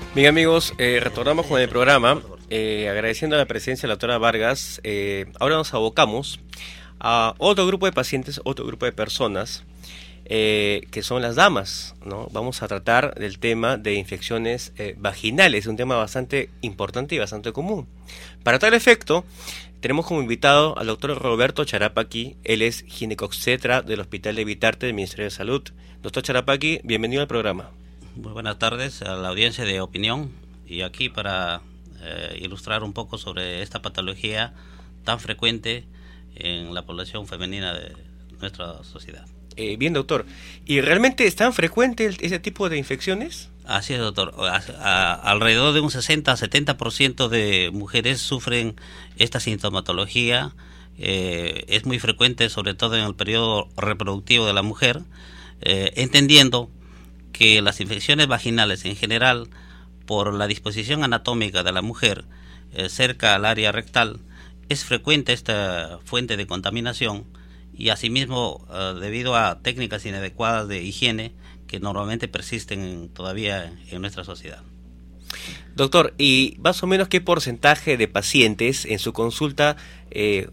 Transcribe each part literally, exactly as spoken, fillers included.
Bien amigos, eh, retornamos con el programa, eh, agradeciendo la presencia de la doctora Vargas. Eh, ahora nos abocamos a otro grupo de pacientes, otro grupo de personas, eh, que son las damas, ¿no? Vamos a tratar del tema de infecciones eh, vaginales, un tema bastante importante y bastante común. Para tal efecto, tenemos como invitado al doctor Roberto Charapaqui. Él es ginecobstetra del Hospital de Vitarte del Ministerio de Salud. Doctor Charapaqui, bienvenido al programa. Muy buenas tardes a la audiencia de Opinión, y aquí para eh, ilustrar un poco sobre esta patología tan frecuente en la población femenina de nuestra sociedad. Eh, bien, doctor. ¿Y realmente es tan frecuente el, ese tipo de infecciones? Así es, doctor. A, a, alrededor de un sesenta a setenta por ciento de mujeres sufren esta sintomatología. Eh, es muy frecuente, sobre todo en el periodo reproductivo de la mujer, eh, entendiendo que las infecciones vaginales en general, por la disposición anatómica de la mujer eh, cerca al área rectal, es frecuente esta fuente de contaminación, y asimismo eh, debido a técnicas inadecuadas de higiene que normalmente persisten en, todavía en nuestra sociedad. Doctor, ¿y más o menos qué porcentaje de pacientes en su consulta eh,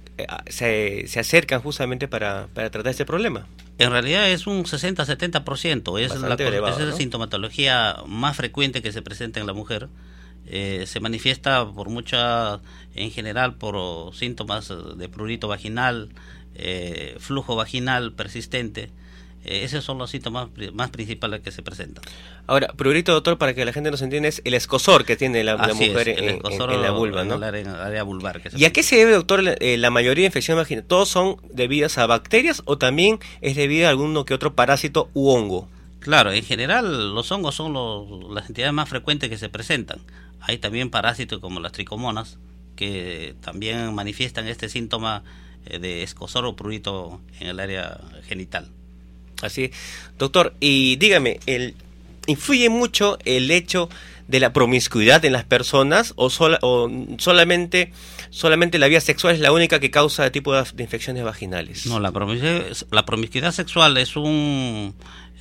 se, se acercan justamente para, para tratar este problema? En realidad es un sesenta a setenta por ciento, es la, elevado, es la ¿no? sintomatología más frecuente que se presenta en la mujer. Eh, se manifiesta por mucha, en general por síntomas de prurito vaginal, eh, flujo vaginal persistente. Eh, esos son los síntomas más principales que se presentan. Ahora, prurito, doctor, para que la gente nos entienda, es el escozor que tiene la, la mujer es, en, en, en la vulva, ¿no? En el área, en el área vulvar. Que ¿Y a qué se debe, doctor, la, eh, la mayoría de infecciones vaginales? ¿Todos son debidas a bacterias o también es debido a alguno que otro parásito u hongo? Claro, en general los hongos son los, las entidades más frecuentes que se presentan. Hay también parásitos como las tricomonas que también manifiestan este síntoma eh, de escozor o prurito en el área genital. Así, doctor, y dígame, el, ¿influye mucho el hecho de la promiscuidad en las personas o, sola, o solamente, solamente la vía sexual es la única que causa el tipo de, de infecciones vaginales? No, la promiscuidad, la promiscuidad sexual es un,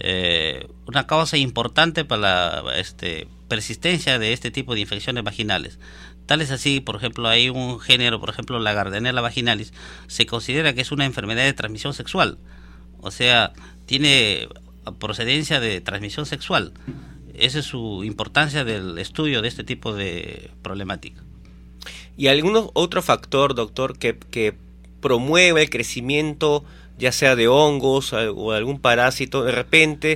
eh, una causa importante para la este, persistencia de este tipo de infecciones vaginales. Tal es así, por ejemplo, hay un género, por ejemplo, la Gardnerella vaginalis, se considera que es una enfermedad de transmisión sexual. O sea, tiene procedencia de transmisión sexual. Esa es su importancia del estudio de este tipo de problemática. ¿Y algún otro factor, doctor, que, que promueve el crecimiento, ya sea de hongos o algún parásito? De repente,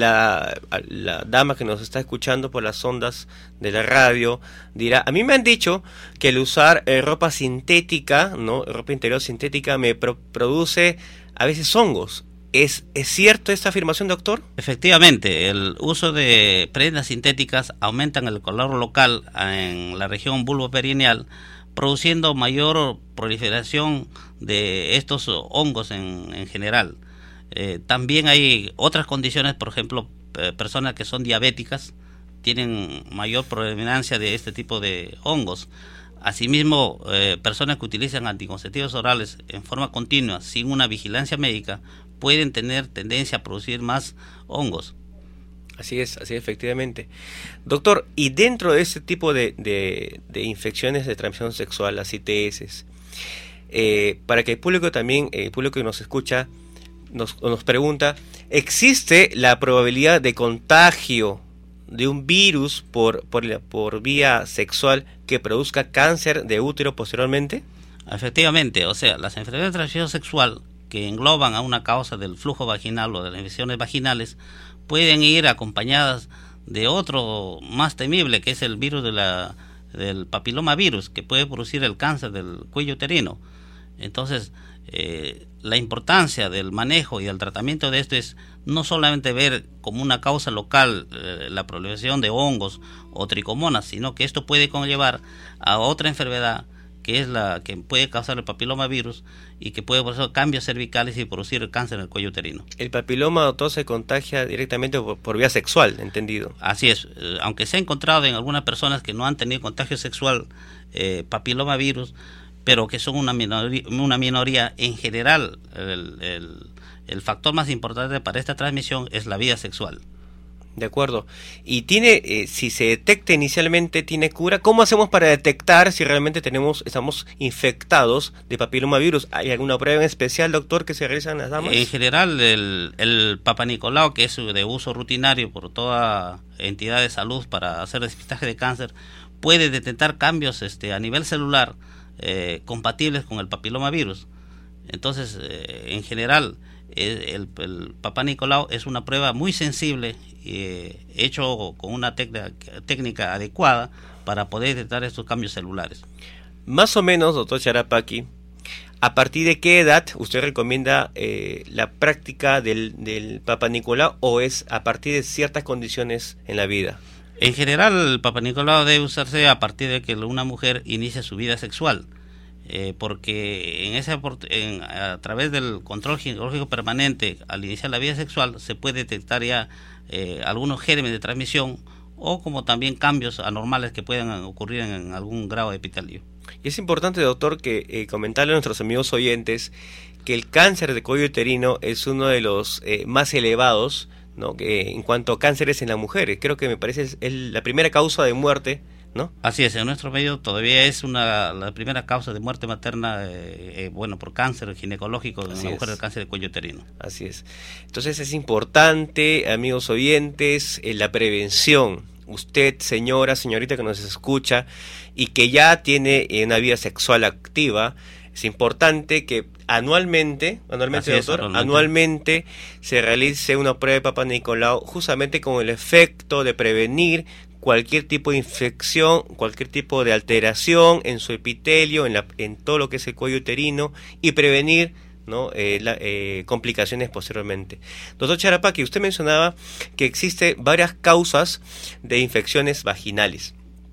la, la dama que nos está escuchando por las ondas de la radio dirá, a mí me han dicho que el usar eh, ropa sintética, ¿no? ropa interior sintética, me pro produce a veces hongos. ¿Es, ¿Es cierto esta afirmación, doctor? Efectivamente, el uso de prendas sintéticas aumentan el color local en la región vulvoperineal, produciendo mayor proliferación de estos hongos en, en general. Eh, también hay otras condiciones, por ejemplo, eh, personas que son diabéticas tienen mayor predominancia de este tipo de hongos. Asimismo, eh, personas que utilizan anticonceptivos orales en forma continua, sin una vigilancia médica, pueden tener tendencia a producir más hongos. Así es, así es, efectivamente. Doctor, y dentro de este tipo de, de, de infecciones de transmisión sexual, las I T S, eh, para que el público también, el público que nos escucha, nos, nos pregunta, ¿existe la probabilidad de contagio de un virus por, por, por vía sexual que produzca cáncer de útero posteriormente? Efectivamente, o sea, las enfermedades de transmisión sexual que engloban a una causa del flujo vaginal o de las infecciones vaginales pueden ir acompañadas de otro más temible, que es el virus de la, del papilomavirus, que puede producir el cáncer del cuello uterino. Entonces, eh, la importancia del manejo y del tratamiento de esto es no solamente ver como una causa local eh, la proliferación de hongos o tricomonas, sino que esto puede conllevar a otra enfermedad que es la que puede causar el papilomavirus y que puede producir cambios cervicales y producir el cáncer en el cuello uterino. El papiloma, doctor, se contagia directamente por, por vía sexual, entendido. Así es, eh, aunque se ha encontrado en algunas personas que no han tenido contagio sexual, eh, papilomavirus, pero que son una minoría, una minoría en general, el, el, el factor más importante para esta transmisión es la vía sexual. De acuerdo. Y tiene, eh, si se detecta inicialmente, ¿tiene cura? ¿Cómo hacemos para detectar si realmente tenemos, estamos infectados de papilomavirus? ¿Hay alguna prueba en especial, doctor, que se realiza en las damas? En general, el, el Papa Nicolau, que es de uso rutinario por toda entidad de salud para hacer despistaje de cáncer, puede detectar cambios este, a nivel celular eh, compatibles con el papilomavirus. Entonces, eh, en general, el, el Papa Nicolau es una prueba muy sensible, eh, hecho con una técnica, técnica adecuada para poder detectar estos cambios celulares. Más o menos, doctor Charapaqui, ¿a partir de qué edad usted recomienda eh, la práctica del, del Papa Nicolau, o es a partir de ciertas condiciones en la vida? En general, el Papa Nicolau debe usarse a partir de que una mujer inicie su vida sexual. Eh, porque en ese en, a través del control ginecológico permanente al iniciar la vida sexual se puede detectar ya eh, algunos gérmenes de transmisión, o como también cambios anormales que puedan ocurrir en, en algún grado epitelio. Y es importante, doctor, que eh, comentarle a nuestros amigos oyentes que el cáncer de cuello uterino es uno de los eh, más elevados, ¿no? Que en cuanto a cánceres en las mujeres, creo que me parece es, es la primera causa de muerte, ¿no? Así es, en nuestro medio todavía es una la primera causa de muerte materna, eh, eh, bueno, por cáncer ginecológico en la mujer, el cáncer de cuello uterino. Así es. Entonces es importante, amigos oyentes, eh, la prevención. Usted, señora, señorita que nos escucha y que ya tiene eh, una vida sexual activa, es importante que anualmente, anualmente, Así es, doctor, anualmente. anualmente se realice una prueba de Papa Nicolau, justamente con el efecto de prevenir cualquier tipo de infección, cualquier tipo de alteración en su epitelio, en, la, en todo lo que es el cuello uterino, y prevenir, ¿no? eh, la, eh, complicaciones posteriormente. Doctor Charapaqui, usted mencionaba que existe varias causas de infecciones vaginales.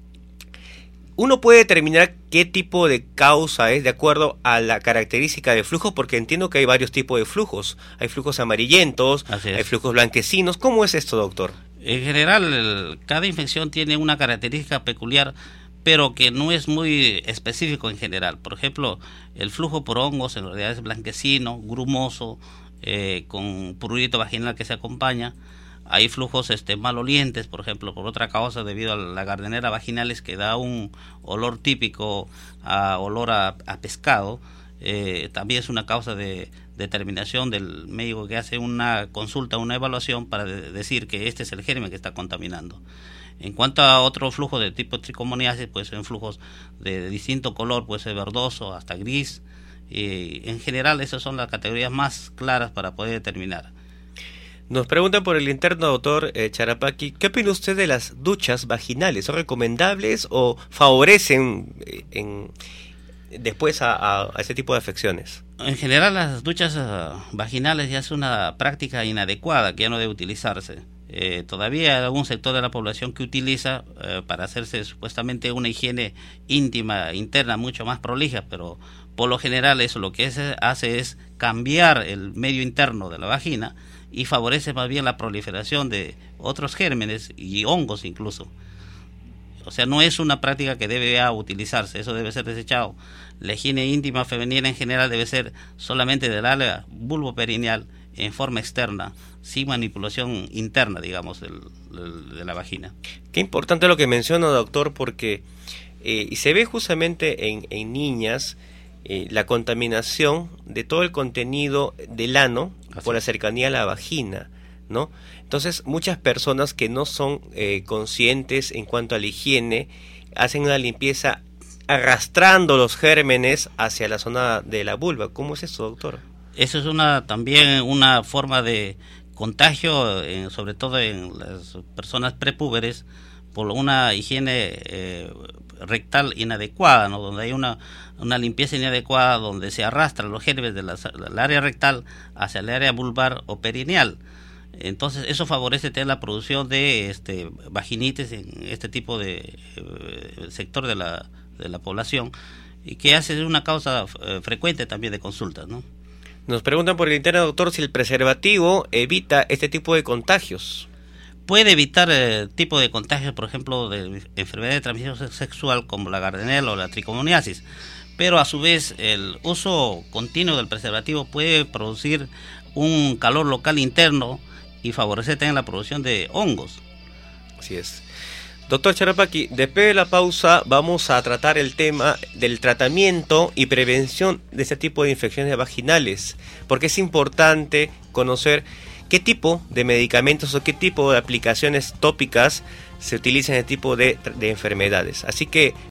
Uno puede determinar qué tipo de causa es de acuerdo a la característica de flujo, porque entiendo que hay varios tipos de flujos. Hay flujos amarillentos, hay flujos blanquecinos. ¿Cómo es esto, doctor? En general, el, cada infección tiene una característica peculiar, pero que no es muy específico en general. Por ejemplo, el flujo por hongos en realidad es blanquecino, grumoso, eh, con prurito vaginal que se acompaña. Hay flujos este, malolientes, por ejemplo, por otra causa debido a la gardnerella vaginalis, que da un olor típico, a olor a, a pescado. Eh, también es una causa de determinación del médico que hace una consulta, una evaluación para de decir que este es el germen que está contaminando. En cuanto a otro flujo de tipo tricomoniasis, pues son flujos de, de distinto color, puede ser verdoso hasta gris. Eh, en general, esas son las categorías más claras para poder determinar. Nos preguntan por el interno, doctor eh, Charapaqui, ¿qué opina usted de las duchas vaginales? ¿Son recomendables o favorecen eh, en, después a, a, a ese tipo de afecciones? En general, las duchas uh, vaginales ya es una práctica inadecuada que ya no debe utilizarse. Eh, todavía hay algún sector de la población que utiliza eh, para hacerse supuestamente una higiene íntima, interna, mucho más prolija, pero por lo general eso lo que se hace es cambiar el medio interno de la vagina y favorece más bien la proliferación de otros gérmenes y hongos incluso. O sea, no es una práctica que debe ya utilizarse, eso debe ser desechado. La higiene íntima femenina en general debe ser solamente del área vulvoperineal en forma externa, sin manipulación interna, digamos, del, del, de la vagina. Qué importante lo que menciona, doctor, porque eh, y se ve justamente en, en niñas eh, la contaminación de todo el contenido del ano Así. Por la cercanía a la vagina, ¿no? Entonces, muchas personas que no son eh, conscientes en cuanto a la higiene hacen una limpieza arrastrando los gérmenes hacia la zona de la vulva. ¿Cómo es eso, doctor? Eso es una también una forma de contagio, en, sobre todo en las personas prepúberes, por una higiene eh, rectal inadecuada, ¿no? Donde hay una, una limpieza inadecuada, donde se arrastran los gérmenes de la, del área rectal hacia el área vulvar o perineal. Entonces eso favorece tener la producción de este, vaginitis en este tipo de eh, sector de la, de la población, y que hace una causa eh, frecuente también de consultas, ¿no? Nos preguntan por el interno, doctor, si el preservativo evita este tipo de contagios. Puede evitar el eh, tipo de contagios, por ejemplo, de enfermedades de transmisión sexual como la gardnerella o la tricomoniasis, pero a su vez el uso continuo del preservativo puede producir un calor local interno y favorecer también la producción de hongos. Así es. Doctor Charapaqui, después de la pausa vamos a tratar el tema del tratamiento y prevención de este tipo de infecciones vaginales, porque es importante conocer qué tipo de medicamentos o qué tipo de aplicaciones tópicas se utilizan en este tipo de, de enfermedades. Así que